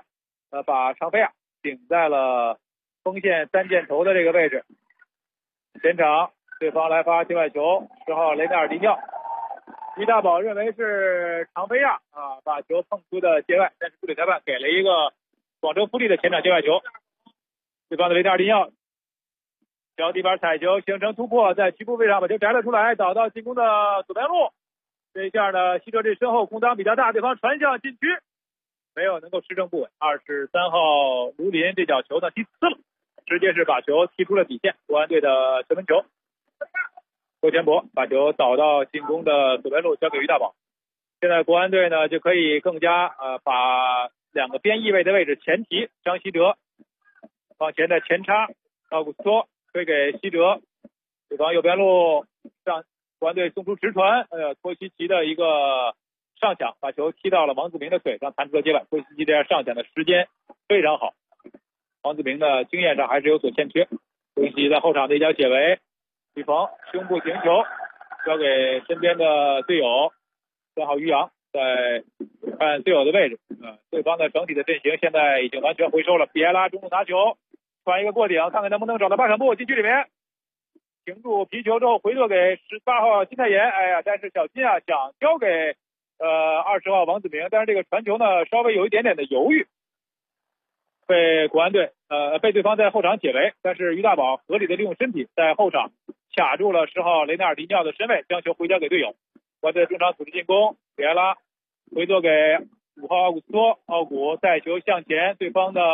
把长飞亚顶在了锋线3箭头的这个位置。前场对方来发界外球，10号雷纳尔迪尿，于大宝认为是长飞亚把球碰出的界外，但是助理裁判给了一个广州富力的前场界外球。对方的雷纳尔迪尿脚底板踩球形成突破，在局部位上把球摘了出来，导到进攻的左边路。这一下呢，西哲这身后空当比较大，对方传向禁区，没有能够持正不稳。23号卢林这脚球呢踢呲了，直接是把球踢出了底线。国安队的球门球，周全博把球导到进攻的左边路，交给于大宝。现在国安队呢就可以更加把2个边翼位的位置前提，张稀哲往前的前插，奥古斯托推给西哲，对方右边路上国安队送出直传，托西奇的一个上抢，把球踢到了王子明的腿上，弹出了界外。托西奇这样上抢的时间非常好，王子明的经验上还是有所欠缺。托西奇在后场的一脚解围，吕鹏胸部停球，交给身边的队友3号于洋，在看队友的位置。对方的整体的阵型现在已经完全回收了。比埃拉中路拿球，传一个过顶，看看能不能找到巴坎布，禁区里面停住皮球之后回落给18号金泰妍。但是小金想交给20号王子明，但是这个传球呢稍微有一点点的犹豫，被国安队被对方在后场解围。但是于大宝合理的利用身体在后场卡住了10号雷纳尔迪尿的身位，将球回交给队友。国安队中场组织进攻，比埃拉回做给5号奥古斯托，奥古带球向前，对方的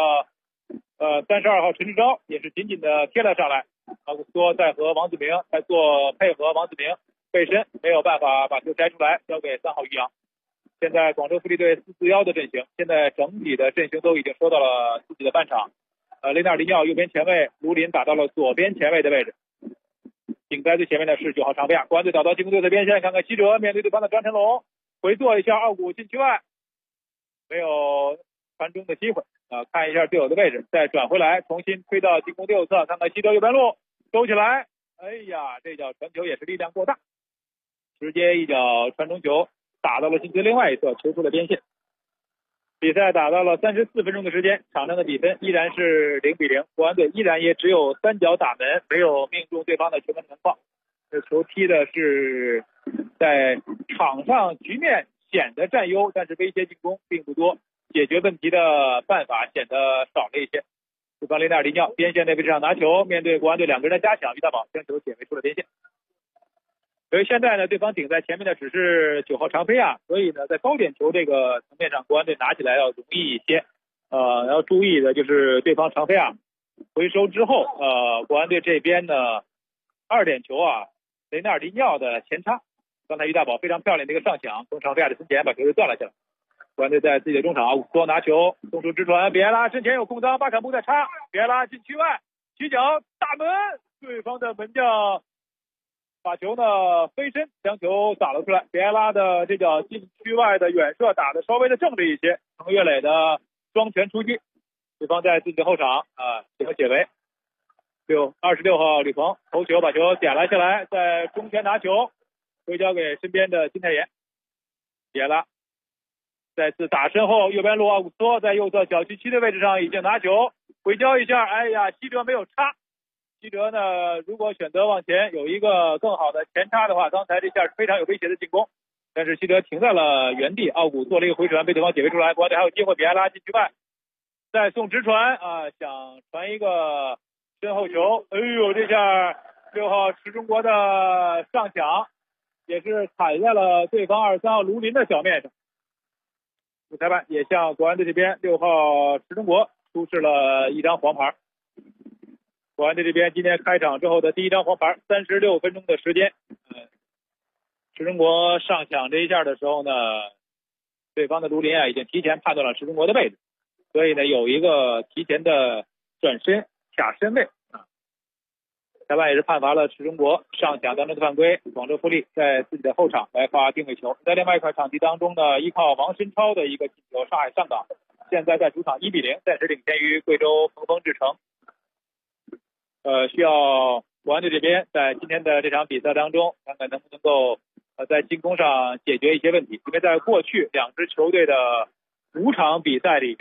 32号陈志钊也是紧紧的贴了上来。奥古斯托在和王子明在做配合，王子明背身没有办法把球摘出来，交给3号于洋。现在广州富力队4-4-1的阵型，现在整体的阵型都已经收到了自己的半场。雷纳尔迪尿右边前卫，卢林打到了左边前卫的位置。顶在最前面的是9号长飞亚，国安队导到进攻队的边线，看看西哲面对对方的张晨龙，回做一下奥古禁区外，没有传中的机会。看一下队友的位置，再转回来，重新推到进攻右侧，看看西哲右边路收起来，这脚传球也是力量过大，直接一脚传中球打到了禁区另外一侧，球出了边线。比赛打到了34分钟的时间，场上的比分依然是0-0，国安队依然也只有3脚打门，没有命中对方的球门门框。这球踢的是在场上局面显得占优，但是威胁进攻并不多，解决问题的办法显得少了一些。对方雷纳尔迪尿边线内位置上拿球，面对国安队2个人的加强，于大宝将球解围出了边线。所以现在呢，对方顶在前面的只是9号长飞亚，所以呢，在高点球这个层面上，国安队拿起来要容易一些。要注意的就是对方长飞亚回收之后，国安队这边呢2点球雷纳尔迪尿的前插，刚才于大宝非常漂亮的一个上抢，从长飞亚的身前把球就断了下来。国安队在自己的中场，奥古斯托拿球送出直传，比埃拉身前有空当，巴坎布在插，比埃拉禁区外起脚打门，对方的门将把球呢飞身将球打了出来。比埃拉的这脚禁区外的远射打的稍微的正直一些，程岳磊的双拳出击，对方在自己的后场解围。26号吕鹏头球把球点了下来，在中圈拿球回交给身边的金泰妍。比埃拉再次打身后，右边路奥古斯托在右侧小区区的位置上已经拿球回交一下，西哲没有插。西哲呢，如果选择往前有一个更好的前插的话，刚才这下是非常有威胁的进攻，但是西哲停在了原地，奥古做了一个回传被对方解围出来，国安队还有机会，比埃拉禁区外再送直传想传一个身后球，这下6号池中国的上抢也是踩在了对方23号卢林的脚面上。主裁判也向国安队这边6号池中国出示了一张黄牌。国安队这边今天开场之后的第一张黄牌，36分钟的时间。池中国上抢这一下的时候呢，对方的卢林已经提前判断了池中国的位置，所以呢有一个提前的转身卡身位。裁判也是判罚了池中国上抢当中的犯规，广州富力在自己的后场来发定位球。在另外一块场地当中呢，依靠王申超的一个进球，上海上港现在在主场1-0暂时领先于贵州恒丰智诚。需要国安队这边在今天的这场比赛当中，看看能不能够在进攻上解决一些问题。因为在过去2支球队的5场比赛里边，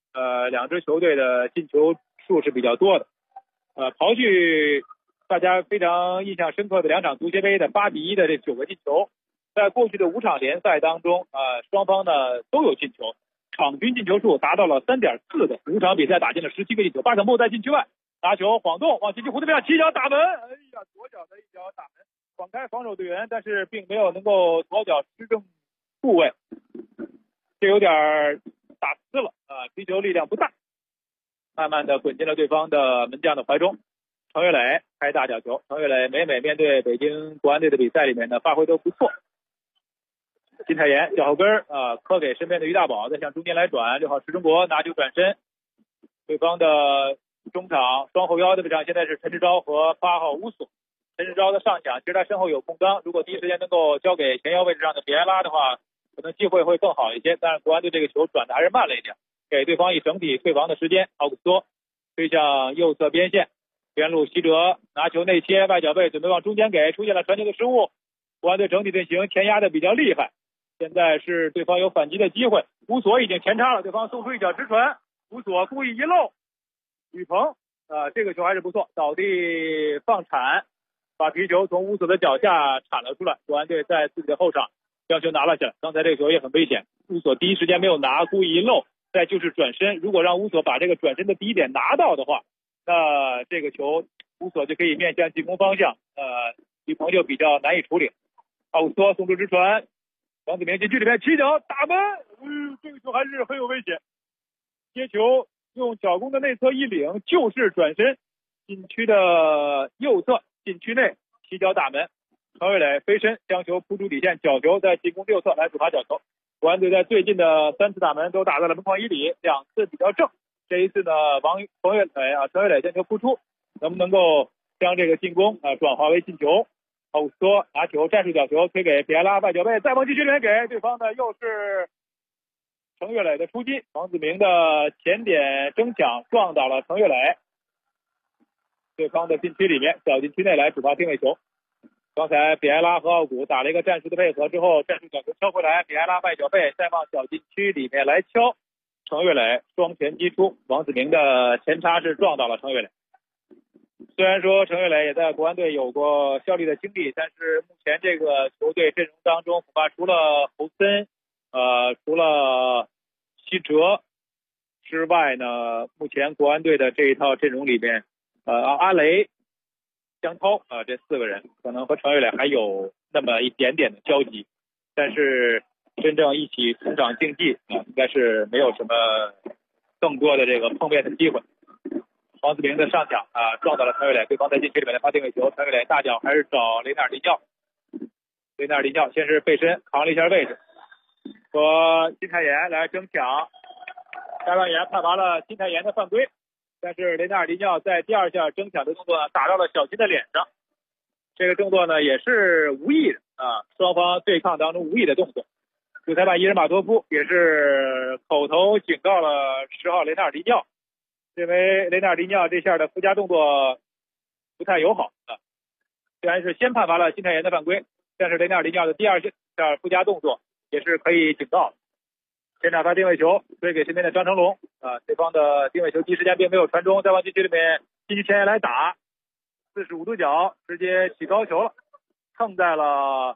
两支球队的进球数是比较多的。刨去大家非常印象深刻的2场足协杯的8-1的这9个进球，在过去的5场联赛当中，双方呢都有进球，场均进球数达到了 3.4 个，5场比赛打进了17个进球。巴尔默在禁区外拿球晃动往禁区弧子边起脚打门，哎呀，左脚的一脚打门，晃开防守队员，但是并没有能够左脚支正部位，这有点打呲了踢球力量不大，慢慢的滚进了对方的门将的怀中。程岳磊开大角球，程岳磊每面对北京国安队的比赛里面呢发挥都不错。金泰妍脚后跟磕给身边的于大宝，再向中间来转，6号石中国拿球转身，对方的中场双后腰的位置上现在是陈志钊和8号乌索。陈志钊的上抢，其实他身后有空当，如果第一时间能够交给前腰位置上的比埃拉的话，可能机会会更好一些。但是国安队这个球转的还是慢了一点，给对方一整体退防的时间。奥古斯托推向右侧边线，边路西哲拿球内切，外脚背准备往中间给，出现了传球的失误。国安队整体阵型前压的比较厉害，现在是对方有反击的机会。乌索已经前插了，对方送出一脚直传，乌索故意一漏，雨鹏这个球还是不错，倒地放铲，把皮球从乌索的脚下铲了出来。国安队在自己的后场将球拿了下来，刚才这个球也很危险，乌索第一时间没有拿，故意一漏，再就是转身，如果让乌索把这个转身的第一点拿到的话，那这个球乌索就可以面向进攻方向，雨鹏就比较难以处理。奥古斯托送出直传，王子明禁区里面起脚打门，这个球还是很有危险，接球用脚弓的内侧一领，就是转身禁区的右侧，禁区内起脚打门。程岳磊飞身将球扑出底线，角球在进攻右侧来主罚角球。国安队在最近的3次打门都打在了门框以里，2次比较正，这一次呢程岳磊将球扑出，能不能够将这个进攻转化为进球？奥古斯托拿球战术角球推给比埃拉，外脚背再往禁区里面给，对方的又是程岳磊的出击，王子明的前点争抢撞倒了程岳磊，对方的禁区里面小禁区内来主罚定位球。刚才比埃拉和奥古打了一个战术的配合之后，战术角球敲回来，比埃拉外脚背再往小禁区里面来敲，程岳磊双拳击出，王子明的前插是撞倒了程岳磊。虽然说程岳磊也在国安队有过效力的经历，但是目前这个球队阵容当中，恐怕除了侯森除了西哲之外呢，目前国安队的这一套阵容里面阿雷、江涛这4个人可能和程岳磊还有那么一点点的交集，但是真正一起同场竞技应该是没有什么更多的这个碰面的机会。王子明的上抢撞到了程岳磊，对方在禁区里面来发定位球，程岳磊大脚还是找雷纳尔迪尿，雷纳尔迪尿先是背身扛了一下位置，和金泰妍来争抢，裁判员判罚了金泰妍的犯规，但是雷纳尔迪尿在第2下争抢的动作打到了小金的脸上，这个动作呢也是无意的双方对抗当中无意的动作。主裁判伊尔马多夫也是口头警告了10号雷纳尔迪尿，认为雷纳尔迪尿这下的附加动作不太友好虽然是先判罚了金泰妍的犯规，但是雷纳尔迪尿的第2下附加动作也是可以警告。前场发定位球推给身边的张成龙对方的定位球第一时间并没有传中，再往禁区里面禁区前沿来打，45度角直接起高球了，蹭在了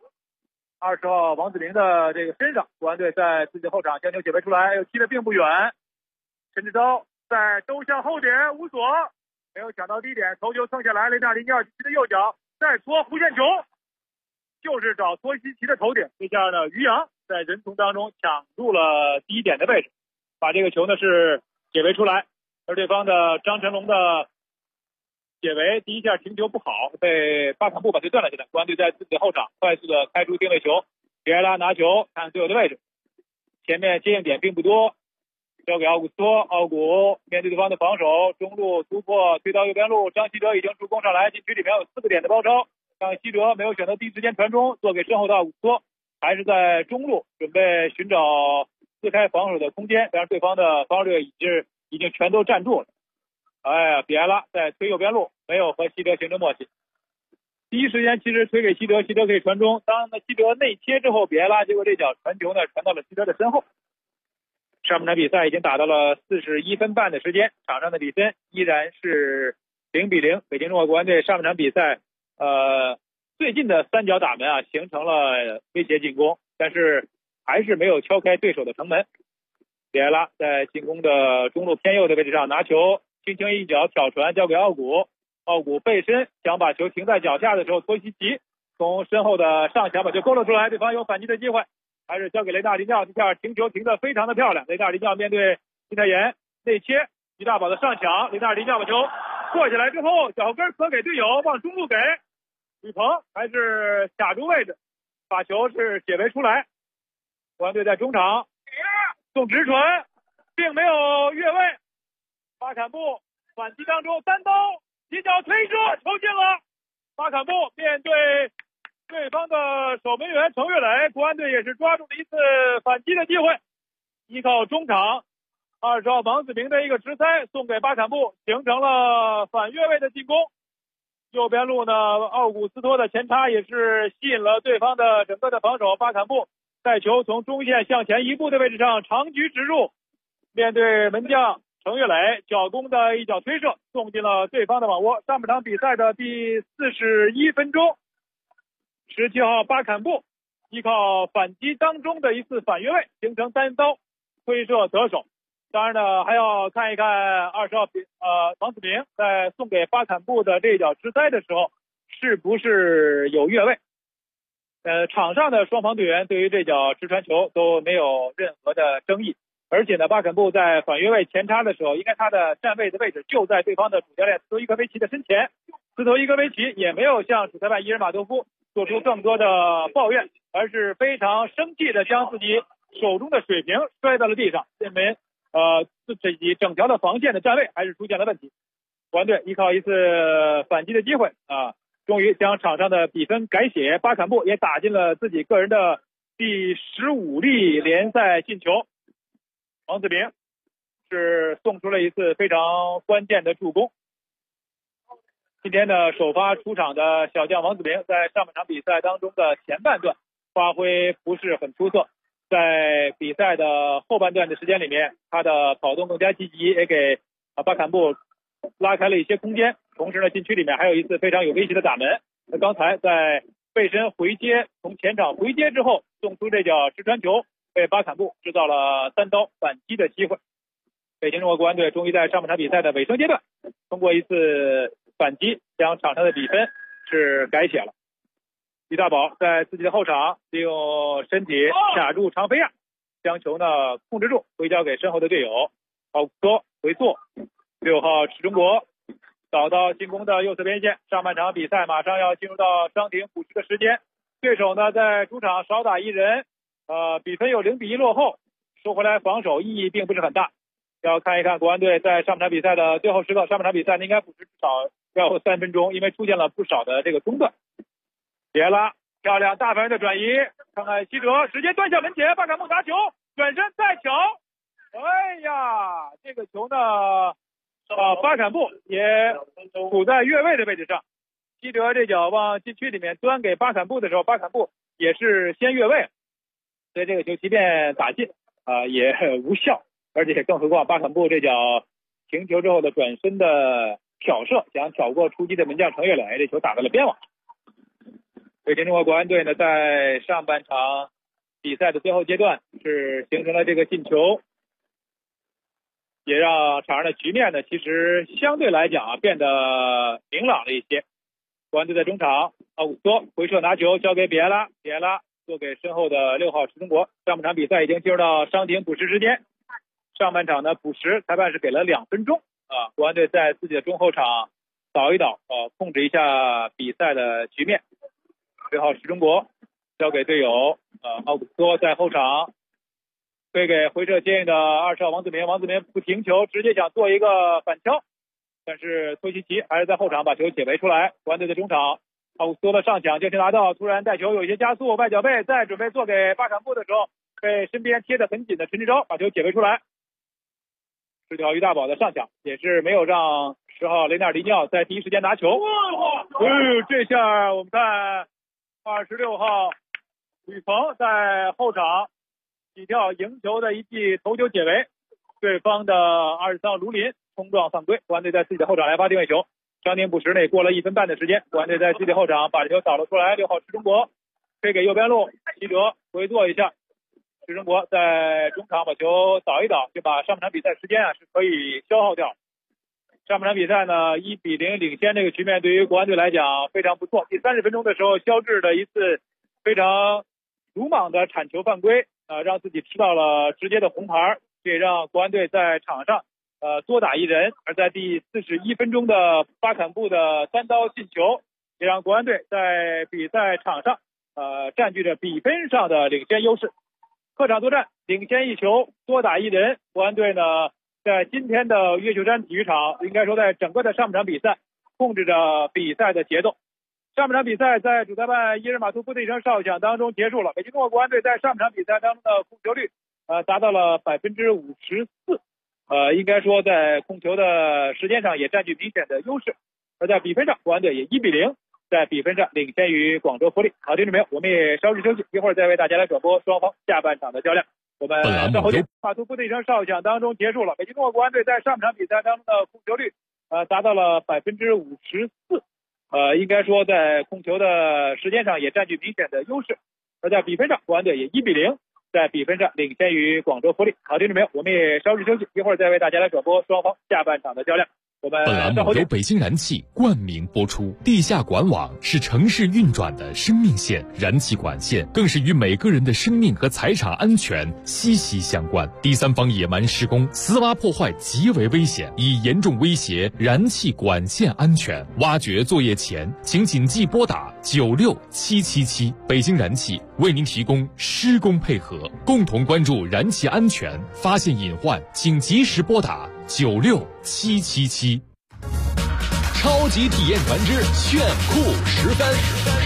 20号王子明的这个身上。国安队在自己后场将球解围出来，又踢得并不远，陈志钊在兜向后点，乌索没有抢到低点，头球蹭下来，雷纳尔迪尿禁区的右脚再搓弧线球，就是找托西奇的头顶，这下呢于洋在人丛当中抢住了第一点的位置，把这个球呢是解围出来，而对方的张成龙的解围第1下停球不好，被巴坎布把球断了下来。国安队在自己的后场快速的开出定位球，比埃拉拿球看队友的位置，前面接应点并不多，交给奥古斯托，奥古面对对方的防守，中路突破推到右边路，张稀哲已经助攻上来，禁区里面有4个点的包抄，张稀哲没有选择第一时间传中，做给身后的奥古斯托，还是在中路准备寻找自开防守的空间，但是对方的防守队已经全都站住了。比埃拉在推右边路，没有和西德形成默契。第一时间其实推给西德，西德可以传中，当西德内切之后，比埃拉结果这脚传球呢传到了西德的身后。 上半场比赛已经打到了41分半的时间，场上的比分依然是0-0。北京中国国安队上半场比赛最近的3脚打门啊，形成了威胁进攻，但是还是没有敲开对手的城门。比埃拉在进攻的中路偏右的位置上拿球，轻轻一脚挑传交给奥古，奥古背身想把球停在脚下的时候，托西奇从身后的上墙把球勾了出来，对方有反击的机会，还是交给雷纳迪奥，这下停球停得非常的漂亮。雷纳迪奥面对金泰妍内切，于大宝的上抢，雷纳迪奥把球过下来之后，脚跟可给队友，往中路给吕鹏，还是卡住位置，把球是解围出来。国安队在中场送直传，并没有越位。巴坎布反击当中单刀起脚推射，球进了。巴坎布面对对方的守门员程岳磊，国安队也是抓住了一次反击的机会，依靠中场20号王子明的一个直塞送给巴坎布，形成了反越位的进攻。右边路呢，奥古斯托的前插也是吸引了对方的整个的防守，巴坎布带球从中线向前一步的位置上长举直入，面对门将程岳磊脚攻的一脚推射送进了对方的网窝。上半场比赛的第41分钟，17号巴坎布依靠反击当中的一次反越位形成单刀推射得手。当然呢，还要看一看20号王子明在送给巴坎布的这脚直塞的时候是不是有越位。场上的双方队员对于这脚直传球都没有任何的争议，而且呢，巴坎布在反越位前插的时候，应该他的站位的位置就在对方的主教练斯托伊科维奇的身前，斯托伊科维奇也没有向主裁判伊尔马多夫做出更多的抱怨，而是非常生气的将自己手中的水瓶摔到了地上，认为自己整条的防线的站位还是出现了问题。国安队依靠一次反击的机会终于将场上的比分改写，巴坎布也打进了自己个人的第15粒联赛进球。王子明是送出了一次非常关键的助攻。今天的首发出场的小将王子明在上半场比赛当中的前半段发挥不是很出色，在比赛的后半段的时间里面，他的跑动更加积极，也给巴坎布拉开了一些空间，同时呢，禁区里面还有一次非常有威胁的打门。那刚才在背身回接，从前场回接之后送出这脚直传球，为巴坎布制造了单刀反击的机会。北京中国国安队终于在上半场比赛的尾声阶段，通过一次反击将场上的比分是改写了。于大宝在自己的后场利用身体卡住长飞亚，将球呢控制住，回交给身后的队友奥古斯托回溯。6号池中国找到进攻的右侧边线。上半场比赛马上要进入到伤停补时的时间，对手呢在主场少打一人，比分有0-1落后，收回来防守意义并不是很大。要看一看国安队在上半场比赛的最后时刻，上半场比赛应该补时至少要3分钟，因为出现了不少的这个中断。别了，漂亮大范围的转移，看看西哲直接端向门前，巴坎布拿球转身再抢，哎呀，这个球呢巴坎布也处在越位的位置上，西哲这脚往禁区里面端给巴坎布的时候，巴坎布也是先越位，所以这个球即便打进也无效，而且更何况巴坎布这脚停球之后的转身的挑射，想挑过出击的门将程岳磊，这球打到了边网。北京中国国安队呢，在上半场比赛的最后阶段是形成了这个进球，也让场上的局面呢其实相对来讲变得明朗了一些。国安队在中场，奥古斯托回撤拿球交给比埃拉，比埃拉做给身后的6号池中国。上半场比赛已经进入到伤停补时时间，上半场的补时裁判是给了2分钟国安队在自己的中后场倒一倒控制一下比赛的局面。6号池中国交给队友奥古斯托在后场推给回撤接应的20号王子明，王子明不停球，直接想做一个反敲，但是托西奇还是在后场把球解围出来。国安队的中场奥古斯托的上抢接球拿到，突然带球有一些加速，外脚背再准备做给巴坎布的时候，被身边贴得很紧的陈志钊把球解围出来。19号于大宝的上抢也是没有让10号雷纳尔迪尼奥在第一时间拿球。这下我们看26号吕鹏在后场起跳赢球的一记头球解围，对方的23号卢林冲撞犯规，国安队在自己的后场来发定位球，伤停补时内过了1分半的时间，国安队在自己的后场把这球导了出来，6号石中国推给右边路，齐哲回做一下，石中国在中场把球倒一倒，就把上半场比赛时间是可以消耗掉。上半场比赛呢1-0领先，这个局面对于国安队来讲非常不错。第30分钟的时候，肖智的一次非常鲁莽的铲球犯规，让自己吃到了直接的红牌，这也让国安队在场上多打一人。而在第41分钟的巴坎布的3刀进球，也让国安队在比赛场上占据着比分上的领先优势。客场作战领先1球，多打一人，国安队呢在今天的越秀山体育场，应该说在整个的上半场比赛控制着比赛的节奏。上半场比赛在主裁判伊尔马图夫的一声哨响当中结束了。北京东方国安队在上半场比赛当中的控球率达到了54%，应该说在控球的时间上也占据明显的优势。而在比分上，国安队也1-0在比分上领先于广州富力。好，听众朋友，我们也稍事休息，一会儿再为大家来转播双方下半场的较量。我们稍后见。马图夫的一声哨响当中结束了。北京东方国安队在上半场比赛当中的控球率达到了54%，应该说在控球的时间上也占据明显的优势。而在比分上，国安队也1-0在比分上领先于广州富力。好，听众朋友，我们也稍事休息，一会儿再为大家来转播双方下半场的较量。 本栏目由北京燃气冠名播出。地下管网是城市运转的生命线，燃气管线更是与每个人的生命和财产安全息息相关。第三方野蛮施工、私挖破坏极为危险，已严重威胁燃气管线安全。挖掘作业前，请谨记拨打96777。北京燃气为您提供施工配合，共同关注燃气安全，发现隐患请及时拨打96777。超级体验团之炫酷10分。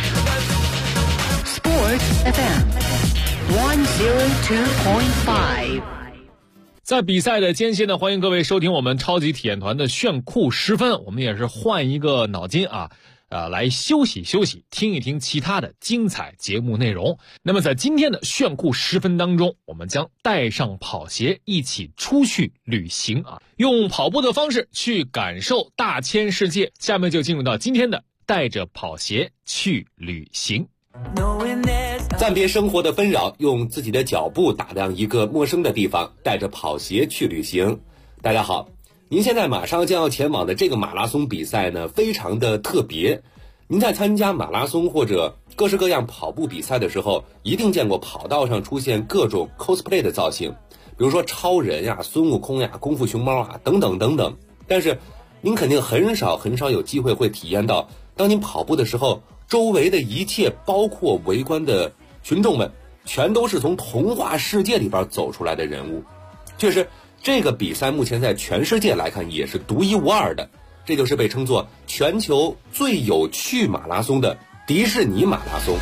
Sports FM 102.5。 在比赛的间歇呢，欢迎各位收听我们超级体验团的炫酷10分。我们也是换一个脑筋来休息休息，听一听其他的精彩节目内容。那么在今天的炫酷10分当中，我们将带上跑鞋一起出去旅行用跑步的方式去感受大千世界。下面就进入到今天的带着跑鞋去旅行。 暂别生活的纷扰，用自己的脚步打量一个陌生的地方，带着跑鞋去旅行。大家好，您现在马上将要前往的这个马拉松比赛呢，非常的特别。您在参加马拉松或者各式各样跑步比赛的时候，一定见过跑道上出现各种 cosplay 的造型，比如说超人呀、孙悟空呀、功夫熊猫等等等等。但是您肯定很少有机会会体验到，当您跑步的时候，周围的一切，包括围观的群众们，全都是从童话世界里边走出来的人物。确实，这个比赛目前在全世界来看也是独一无二的，这就是被称作全球最有趣马拉松的迪士尼马拉松。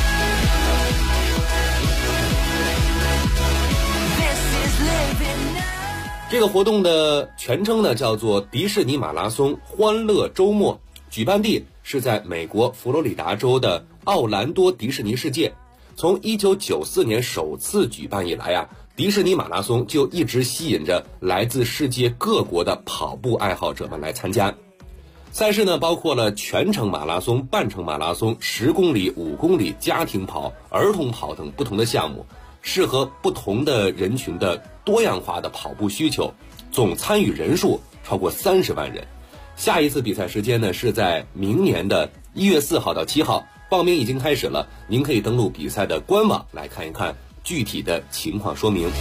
这个活动的全称呢叫做迪士尼马拉松欢乐周末，举办地是在美国佛罗里达州的奥兰多迪士尼世界。从1994年首次举办以来迪士尼马拉松就一直吸引着来自世界各国的跑步爱好者们来参加。赛事呢包括了全程马拉松、半程马拉松、10公里、5公里、家庭跑、儿童跑等不同的项目，适合不同的人群的多样化的跑步需求，总参与人数超过30万人。下一次比赛时间呢是在明年的1月4号到7号，报名已经开始了，您可以登录比赛的官网来看一看具体的情况说明。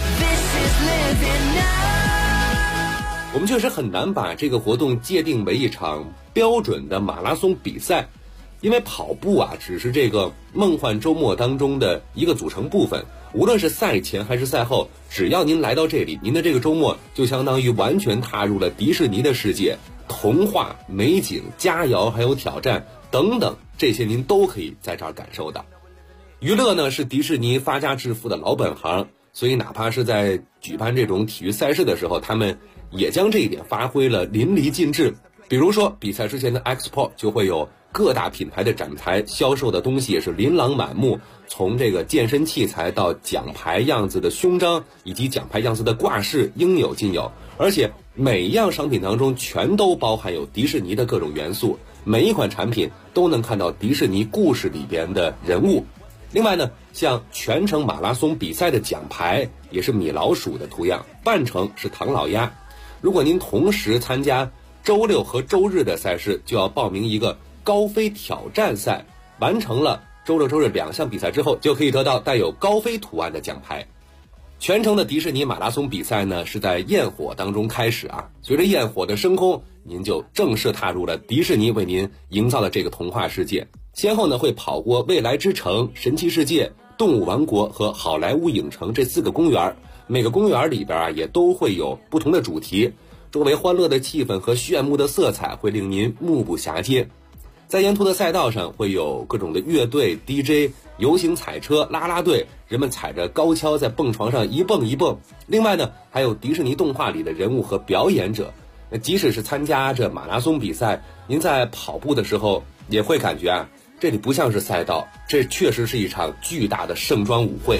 我们确实很难把这个活动界定为一场标准的马拉松比赛，因为跑步只是这个梦幻周末当中的一个组成部分。无论是赛前还是赛后，只要您来到这里，您的这个周末就相当于完全踏入了迪士尼的世界，童话、美景、佳肴还有挑战等等，这些您都可以在这儿感受到。娱乐呢是迪士尼发家致富的老本行，所以哪怕是在举办这种体育赛事的时候，他们也将这一点发挥了淋漓尽致。比如说比赛之前的 Expo 就会有各大品牌的展台，销售的东西也是琳琅满目， 从这个健身器材到奖牌样子的胸章以及奖牌样子的挂饰应有尽有，而且每一样商品当中全都包含有迪士尼的各种元素，每一款产品都能看到迪士尼故事里边的人物。另外呢，像全程马拉松比赛的奖牌也是米老鼠的图样，半程是唐老鸭。如果您同时参加周六和周日的赛事，就要报名一个高飞挑战赛，完成了周六周日2项比赛之后，就可以得到带有高飞图案的奖牌。全程的迪士尼马拉松比赛呢，是在焰火当中开始啊。随着焰火的升空，您就正式踏入了迪士尼为您营造的这个童话世界。先后呢会跑过未来之城、神奇世界、动物王国和好莱坞影城这4个公园，每个公园里边啊也都会有不同的主题，周围欢乐的气氛和炫目的色彩会令您目不暇接。在沿途的赛道上会有各种的乐队、DJ、游行彩车、啦啦队，人们踩着高跷在蹦床上一蹦一蹦。另外呢，还有迪士尼动画里的人物和表演者。即使是参加这马拉松比赛，您在跑步的时候也会感觉啊，这里不像是赛道，这确实是一场巨大的盛装舞会。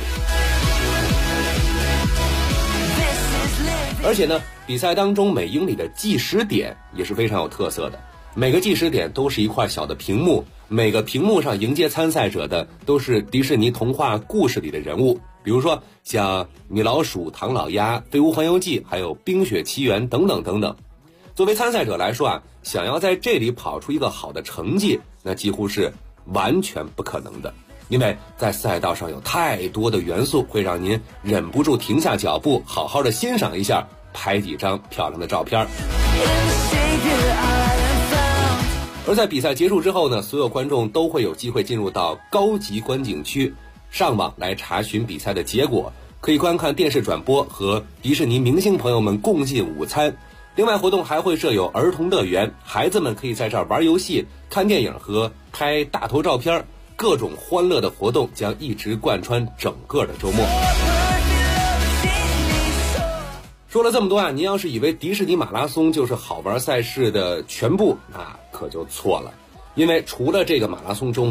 而且呢，比赛当中每英里的计时点也是非常有特色的。每个计时点都是一块小的屏幕，每个屏幕上迎接参赛者的都是迪士尼童话故事里的人物，比如说像米老鼠、唐老鸭、飞屋环游记，还有冰雪奇缘等等等等。作为参赛者来说啊，想要在这里跑出一个好的成绩，那几乎是完全不可能的，因为在赛道上有太多的元素，会让您忍不住停下脚步，好好的欣赏一下，拍几张漂亮的照片。而在比赛结束之后呢，所有观众都会有机会进入到高级观景区，上网来查询比赛的结果，可以观看电视转播和迪士尼明星朋友们共进午餐。另外活动还会设有儿童乐园，孩子们可以在这儿玩游戏、看电影和拍大头照片，各种欢乐的活动将一直贯穿整个的周末。说了这么多啊，您要是以为迪士尼马拉松就是好玩赛事的全部，那可就错了。因为除了这个马拉松周末